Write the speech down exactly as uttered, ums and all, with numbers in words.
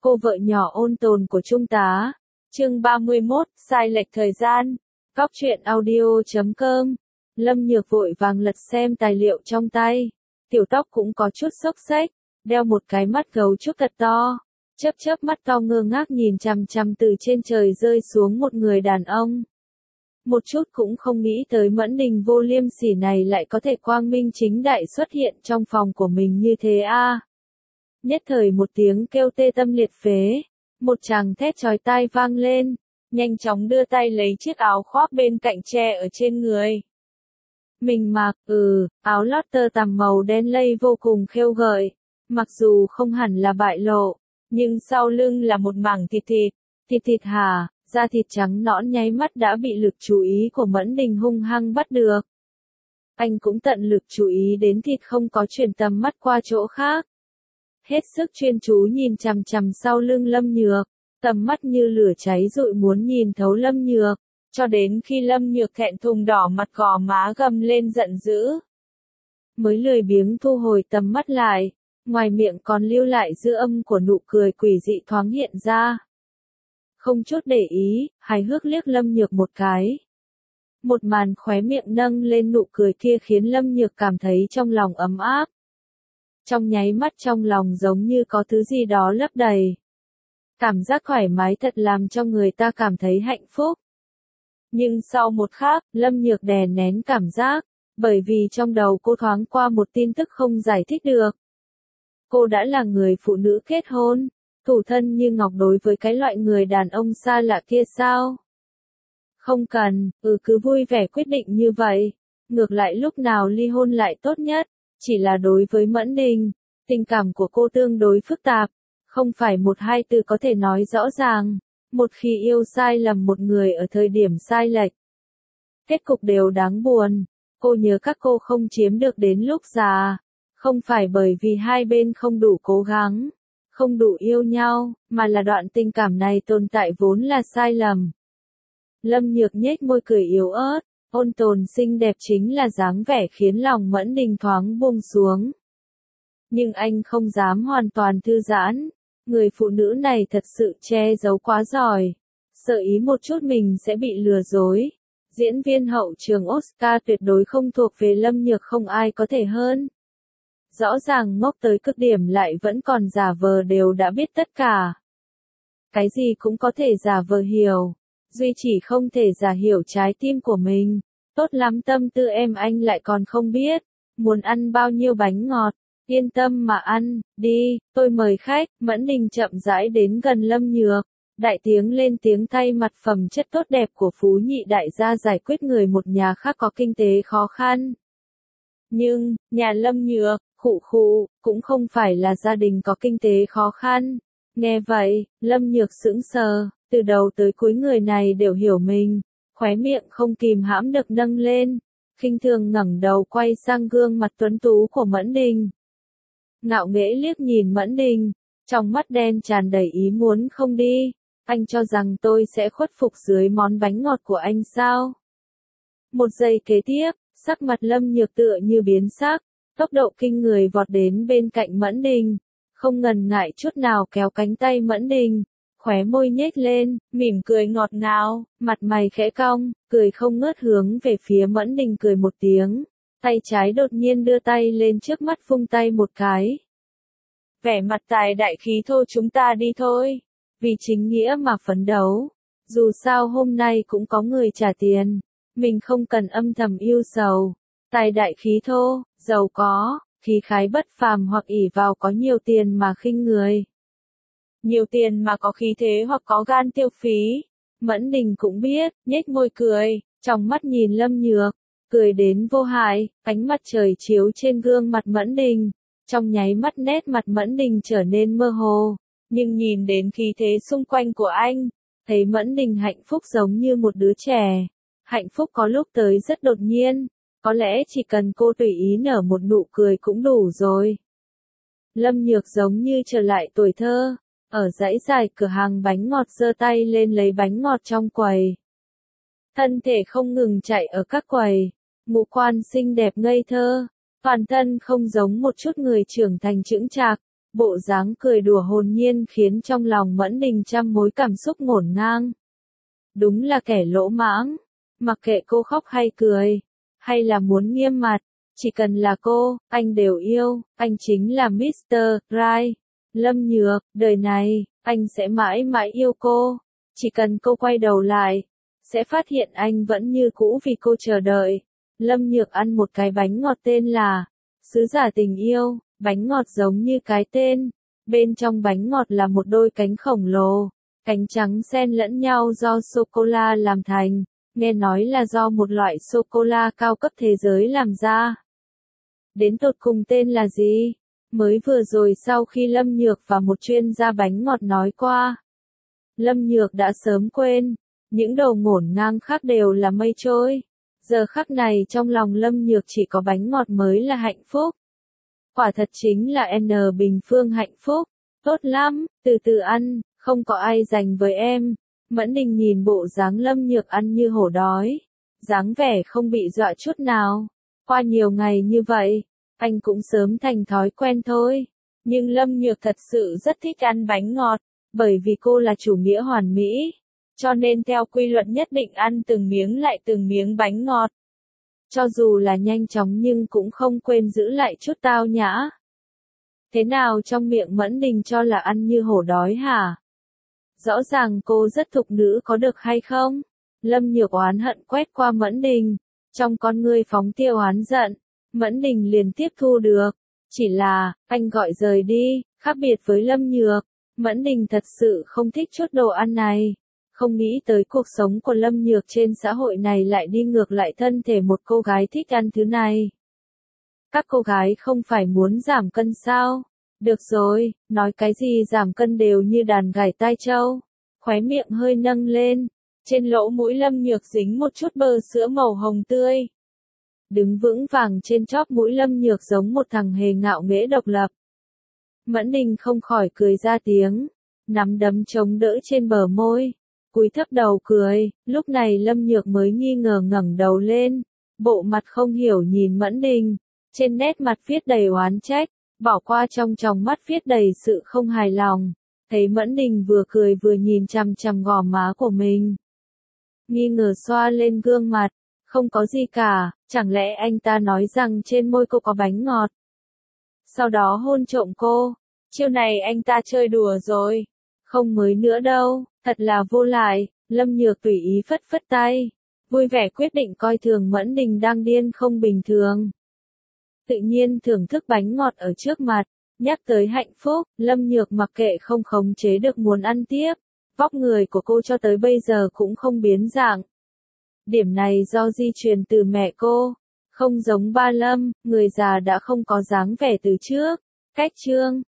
cô vợ nhỏ ôn tồn của Trung tá. Chương ba mươi mốt, sai lệch thời gian. Góc truyện audio chấm com. Lâm Nhược vội vàng lật xem tài liệu trong tay. Tiểu tóc cũng có chút xốc xếch, đeo một cái mắt gấu trúc thật to. Chớp chớp mắt to ngơ ngác nhìn chằm chằm từ trên trời rơi xuống một người đàn ông. Một chút cũng không nghĩ tới Mẫn Đình vô liêm sỉ này lại có thể quang minh chính đại xuất hiện trong phòng của mình như thế a. À. Nhất thời một tiếng kêu tê tâm liệt phế, một tràng thét chói tai vang lên, nhanh chóng đưa tay lấy chiếc áo khoác bên cạnh che ở trên người. Mình mặc, ừ, áo lót tơ tằm màu đen lây vô cùng khêu gợi, mặc dù không hẳn là bại lộ, nhưng sau lưng là một mảng thịt thịt, thịt thịt hả, da thịt trắng nõn nháy mắt đã bị lực chú ý của Mẫn Đình hung hăng bắt được. Anh cũng tận lực chú ý đến thịt không có chuyển tầm mắt qua chỗ khác. Hết sức chuyên chú nhìn chằm chằm sau lưng Lâm Nhược, tầm mắt như lửa cháy rụi muốn nhìn thấu Lâm Nhược, cho đến khi Lâm Nhược thẹn thùng đỏ mặt gò má gầm lên giận dữ. Mới lười biếng thu hồi tầm mắt lại, ngoài miệng còn lưu lại dư âm của nụ cười quỷ dị thoáng hiện ra. Không chút để ý, hài hước liếc Lâm Nhược một cái. Một màn khóe miệng nâng lên nụ cười kia khiến Lâm Nhược cảm thấy trong lòng ấm áp. Trong nháy mắt trong lòng giống như có thứ gì đó lấp đầy. Cảm giác thoải mái thật làm cho người ta cảm thấy hạnh phúc. Nhưng sau một khắc, Lâm Nhược đè nén cảm giác, bởi vì trong đầu cô thoáng qua một tin tức không giải thích được. Cô đã là người phụ nữ kết hôn, thủ thân như ngọc đối với cái loại người đàn ông xa lạ kia sao? Không cần, ừ cứ vui vẻ quyết định như vậy. Ngược lại lúc nào ly hôn lại tốt nhất, chỉ là đối với Mẫn Đình, tình cảm của cô tương đối phức tạp, không phải một hai từ có thể nói rõ ràng. Một khi yêu sai lầm một người ở thời điểm sai lệch, kết cục đều đáng buồn. Cô nhớ các cô không chiếm được đến lúc già, không phải bởi vì hai bên không đủ cố gắng, không đủ yêu nhau, mà là đoạn tình cảm này tồn tại vốn là sai lầm. Lâm Nhược nhếch môi cười yếu ớt, ôn tồn xinh đẹp chính là dáng vẻ khiến lòng Mẫn Đình thoáng buông xuống. Nhưng anh không dám hoàn toàn thư giãn, người phụ nữ này thật sự che giấu quá giỏi, sợ ý một chút mình sẽ bị lừa dối. Diễn viên hậu trường Oscar tuyệt đối không thuộc về Lâm Nhược, không ai có thể hơn. Rõ ràng ngốc tới cực điểm lại vẫn còn giả vờ đều đã biết tất cả. Cái gì cũng có thể giả vờ hiểu, duy chỉ không thể giả hiểu trái tim của mình. Tốt lắm, tâm tư em anh lại còn không biết, muốn ăn bao nhiêu bánh ngọt, yên tâm mà ăn, đi, tôi mời khách. Mẫn Đình chậm rãi đến gần Lâm Nhược, đại tiếng lên tiếng thay mặt phẩm chất tốt đẹp của phú nhị đại gia giải quyết người một nhà khác có kinh tế khó khăn. Nhưng, nhà Lâm Nhược, khụ khụ, cũng không phải là gia đình có kinh tế khó khăn. Nghe vậy, Lâm Nhược sững sờ, từ đầu tới cuối người này đều hiểu mình, khóe miệng không kìm hãm được nâng lên, khinh thường ngẩng đầu quay sang gương mặt tuấn tú của Mẫn Đình. Ngạo nghễ liếc nhìn Mẫn Đình, trong mắt đen tràn đầy ý muốn không đi. Anh cho rằng tôi sẽ khuất phục dưới món bánh ngọt của anh sao? Một giây kế tiếp, sắc mặt Lâm Nhược tựa như biến sắc, tốc độ kinh người vọt đến bên cạnh Mẫn Đình, không ngần ngại chút nào kéo cánh tay Mẫn Đình, khóe môi nhếch lên, mỉm cười ngọt ngào, mặt mày khẽ cong, cười không ngớt hướng về phía Mẫn Đình cười một tiếng, tay trái đột nhiên đưa tay lên trước mắt vung tay một cái. Vẻ mặt tài đại khí thô, chúng ta đi thôi, vì chính nghĩa mà phấn đấu, dù sao hôm nay cũng có người trả tiền, mình không cần âm thầm yêu sầu. Tài đại khí thô, giàu có, khí khái bất phàm hoặc ỷ vào có nhiều tiền mà khinh người. Nhiều tiền mà có khí thế hoặc có gan tiêu phí. Mẫn Đình cũng biết, nhếch môi cười, trong mắt nhìn Lâm Nhược, cười đến vô hại, ánh mặt trời chiếu trên gương mặt Mẫn Đình. Trong nháy mắt nét mặt Mẫn Đình trở nên mơ hồ, nhưng nhìn đến khí thế xung quanh của anh, thấy Mẫn Đình hạnh phúc giống như một đứa trẻ. Hạnh phúc có lúc tới rất đột nhiên, có lẽ chỉ cần cô tùy ý nở một nụ cười cũng đủ rồi. Lâm Nhược giống như trở lại tuổi thơ, ở dãy dài cửa hàng bánh ngọt giơ tay lên lấy bánh ngọt trong quầy. Thân thể không ngừng chạy ở các quầy, ngũ quan xinh đẹp ngây thơ, toàn thân không giống một chút người trưởng thành chững chạc, Bộ dáng cười đùa hồn nhiên khiến trong lòng Mẫn Đình trăm mối cảm xúc ngổn ngang. Đúng là kẻ lỗ mãng, mặc kệ cô khóc hay cười, hay là muốn nghiêm mặt, chỉ cần là cô, anh đều yêu, anh chính là mít tơ Right. Lâm Nhược, đời này, anh sẽ mãi mãi yêu cô, chỉ cần cô quay đầu lại, sẽ phát hiện anh vẫn như cũ vì cô chờ đợi. Lâm Nhược ăn một cái bánh ngọt tên là Sứ giả tình yêu, bánh ngọt giống như cái tên, bên trong bánh ngọt là một đôi cánh khổng lồ, cánh trắng xen lẫn nhau do sô-cô-la làm thành, nghe nói là do một loại sô-cô-la cao cấp thế giới làm ra. Đến tột cùng tên là gì? Mới vừa rồi sau khi Lâm Nhược và một chuyên gia bánh ngọt nói qua, Lâm Nhược đã sớm quên, những đầu ngổn ngang khác đều là mây trôi. Giờ khắc này trong lòng Lâm Nhược chỉ có bánh ngọt mới là hạnh phúc. Quả thật chính là N bình phương hạnh phúc. Tốt lắm, từ từ ăn, không có ai dành với em. Mẫn Đình nhìn bộ dáng Lâm Nhược ăn như hổ đói, dáng vẻ không bị dọa chút nào. Qua nhiều ngày như vậy, anh cũng sớm thành thói quen thôi. Nhưng Lâm Nhược thật sự rất thích ăn bánh ngọt, bởi vì cô là chủ nghĩa hoàn mỹ, cho nên theo quy luật nhất định ăn từng miếng lại từng miếng bánh ngọt. Cho dù là nhanh chóng nhưng cũng không quên giữ lại chút tao nhã. Thế nào trong miệng Mẫn Đình cho là ăn như hổ đói hả? Rõ ràng cô rất thục nữ có được hay không? Lâm Nhược oán hận quét qua Mẫn Đình, trong con ngươi phóng tia oán giận. Mẫn Đình liền tiếp thu được, chỉ là, anh gọi rời đi, khác biệt với Lâm Nhược, Mẫn Đình thật sự không thích chút đồ ăn này. Không nghĩ tới cuộc sống của Lâm Nhược trên xã hội này lại đi ngược lại thân thể một cô gái thích ăn thứ này. Các cô gái không phải muốn giảm cân sao? Được rồi, nói cái gì giảm cân đều như đàn gảy tai trâu. Khóe miệng hơi nâng lên, trên lỗ mũi Lâm Nhược dính một chút bơ sữa màu hồng tươi. Đứng vững vàng trên chóp mũi Lâm Nhược giống một thằng hề ngạo nghễ độc lập. Mẫn Đình không khỏi cười ra tiếng, nắm đấm chống đỡ trên bờ môi, cúi thấp đầu cười. Lúc này Lâm Nhược mới nghi ngờ ngẩng đầu lên, bộ mặt không hiểu nhìn Mẫn Đình, trên nét mặt viết đầy oán trách, bỏ qua trong tròng mắt viết đầy sự không hài lòng. Thấy Mẫn Đình vừa cười vừa nhìn chằm chằm gò má của mình, nghi ngờ xoa lên gương mặt, không có gì cả, chẳng lẽ anh ta nói rằng trên môi cô có bánh ngọt, sau đó hôn trộm cô. Chiêu này anh ta chơi đùa rồi, không mới nữa đâu, thật là vô lại. Lâm Nhược tùy ý phất phất tay, vui vẻ quyết định coi thường Mẫn Đình đang điên không bình thường. Tự nhiên thưởng thức bánh ngọt ở trước mặt, nhắc tới hạnh phúc, Lâm Nhược mặc kệ không khống chế được muốn ăn tiếp. Vóc người của cô cho tới bây giờ cũng không biến dạng. Điểm này do di truyền từ mẹ cô, không giống ba Lâm, người già đã không có dáng vẻ từ trước. Cách chương